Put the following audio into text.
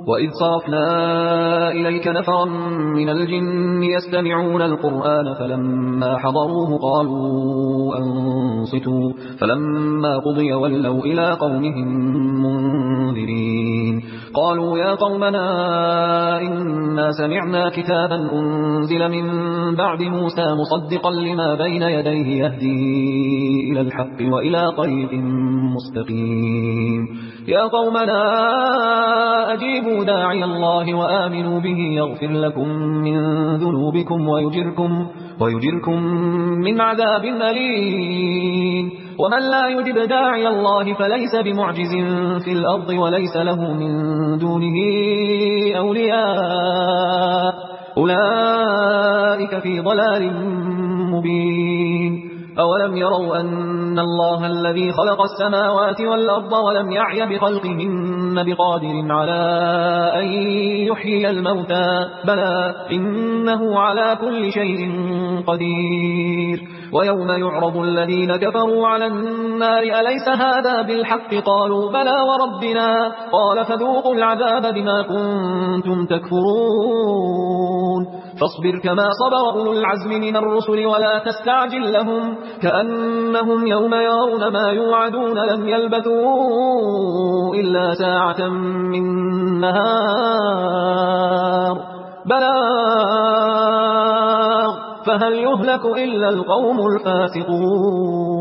وإذ صرفنا إليك نفرا من الجن يستمعون القرآن فلما حضروه قالوا أنصتوا فلما قضي ولوا إلى قومهم منذرين قالوا يا قومنا إنا سمعنا كتابا أنزل من بعد موسى مصدقا لما بين يديه يهدي إلى الحق وإلى طريق مستقيم يا قومنا أجيبوا داعي الله وآمنوا به يغفر لكم من ذنوبكم ويجركم من عذاب أليم ومن لا يجب داعي الله فليس بمعجز في الأرض وليس له من دونه أولياء أولئك في ضلال مبين أولم يروا أن الله الذي خلق السماوات والأرض ولم يعي بخلقهن بقادر على أن يحيي الموتى بلى إنه على كل شيء قدير ويوم يعرض الذين كفروا على النار أليس هذا بالحق قالوا بلى وربنا قال فذوقوا العذاب بما كنتم تكفرون فاصبر كما صبر أولو العزم من الرسل ولا تستعجل لهم كأنهم يوم يرون ما يوعدون لم يلبثوا إلا ساعة من نهار بلاغ فهل يهلك إلا القوم الفاسقون